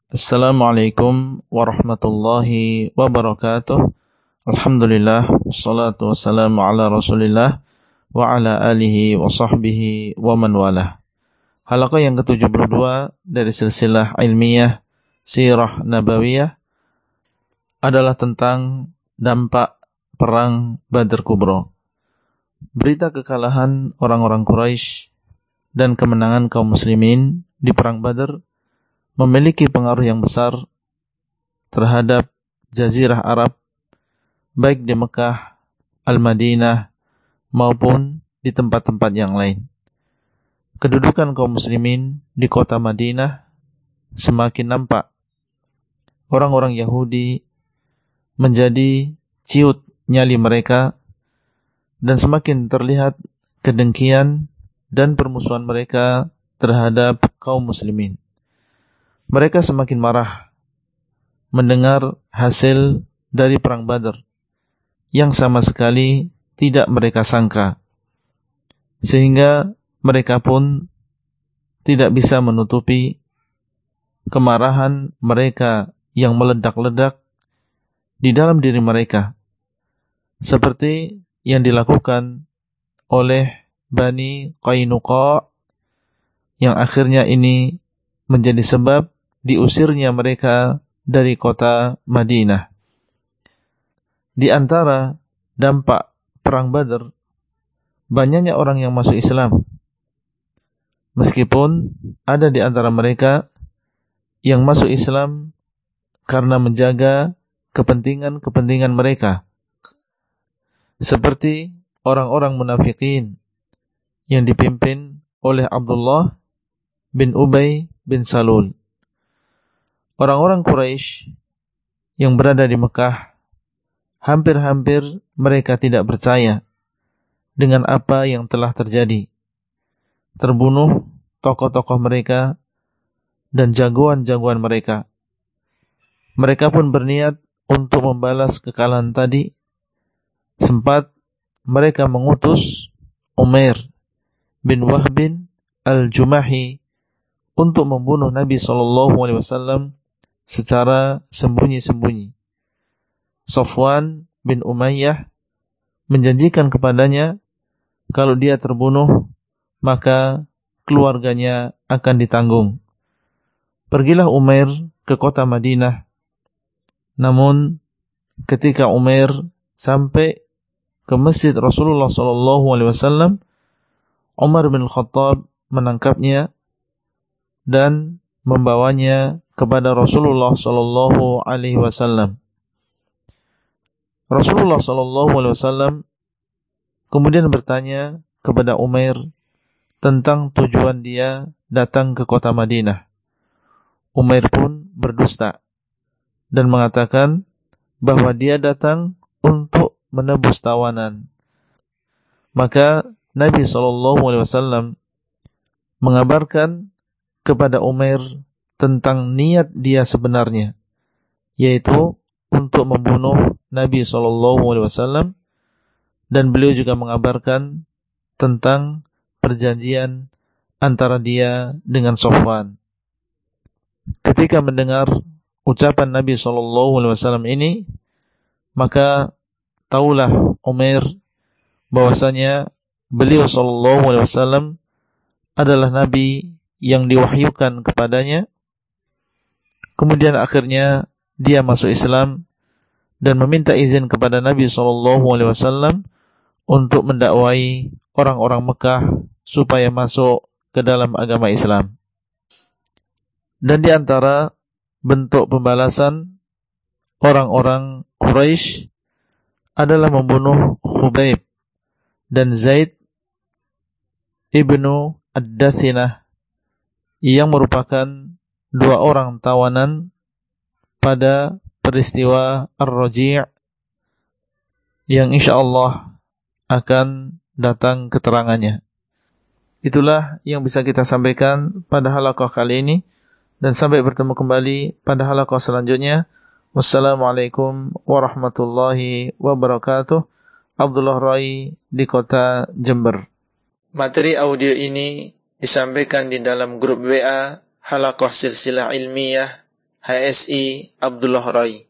Assalamualaikum warahmatullahi wabarakatuh. Alhamdulillah, wassalatu wassalamu ala rasulillah wa ala alihi wa sahbihi wa man walah. Halaqah yang ke-72 dari silsilah ilmiah Sirah Nabawiyah adalah tentang dampak perang Badr Kubra. Berita kekalahan orang-orang Quraisy dan kemenangan kaum muslimin di perang Badr memiliki pengaruh yang besar terhadap Jazirah Arab, baik di Mekah, Al-Madinah, maupun di tempat-tempat yang lain. Kedudukan kaum muslimin di kota Madinah semakin nampak. Orang-orang Yahudi menjadi ciut nyali mereka dan semakin terlihat kedengkian dan permusuhan mereka terhadap kaum muslimin. Mereka semakin marah mendengar hasil dari perang Badr yang sama sekali tidak mereka sangka, sehingga mereka pun tidak bisa menutupi kemarahan mereka yang meledak-ledak di dalam diri mereka, seperti yang dilakukan oleh Bani Qainuqa yang akhirnya ini menjadi sebab diusirnya mereka dari kota Madinah. Di antara dampak perang Badr, banyaknya orang yang masuk Islam. Meskipun ada di antara mereka yang masuk Islam karena menjaga kepentingan-kepentingan mereka, seperti orang-orang munafikin yang dipimpin oleh Abdullah bin Ubay bin Salul. Orang-orang Quraisy yang berada di Mekah, hampir-hampir mereka tidak percaya dengan apa yang telah terjadi. Terbunuh tokoh-tokoh mereka dan jagoan-jagoan mereka. Mereka pun berniat untuk membalas kekalahan tadi. Sempat mereka mengutus Umair bin Wahbin al-Jumahi untuk membunuh Nabi SAW secara sembunyi-sembunyi. Safwan bin Umayyah menjanjikan kepadanya kalau dia terbunuh maka keluarganya akan ditanggung. Pergilah Umair ke kota Madinah. Namun ketika Umair sampai ke masjid Rasulullah SAW, Umar bin Khattab menangkapnya dan membawanya kepada Rasulullah sallallahu alaihi wasallam. Rasulullah sallallahu alaihi wasallam kemudian bertanya kepada Umair tentang tujuan dia datang ke kota Madinah. Umair pun berdusta dan mengatakan bahwa dia datang untuk menebus tawanan. Maka Nabi sallallahu alaihi wasallam mengabarkan kepada Umair tentang niat dia sebenarnya, yaitu untuk membunuh Nabi SAW, dan beliau juga mengabarkan tentang perjanjian antara dia dengan Safwan. Ketika mendengar ucapan Nabi SAW ini, maka taulah Umair bahwasanya beliau SAW adalah Nabi yang diwahyukan kepadanya. Kemudian akhirnya dia masuk Islam dan meminta izin kepada Nabi SAW untuk mendakwai orang-orang Mekah supaya masuk ke dalam agama Islam. Dan di antara bentuk pembalasan orang-orang Quraisy adalah membunuh Khubayb dan Zaid ibnu Ad-Dathinah yang merupakan dua orang tawanan pada peristiwa Ar-Raji' yang insyaallah akan datang keterangannya. Itulah yang bisa kita sampaikan pada halaqah kali ini, dan sampai bertemu kembali pada halaqah selanjutnya. Wassalamualaikum warahmatullahi wabarakatuh. Abdullah Rai di kota Jember. Materi audio ini disampaikan di dalam grup WA Halaqah Silsilah Ilmiah HSI Abdullah Rai.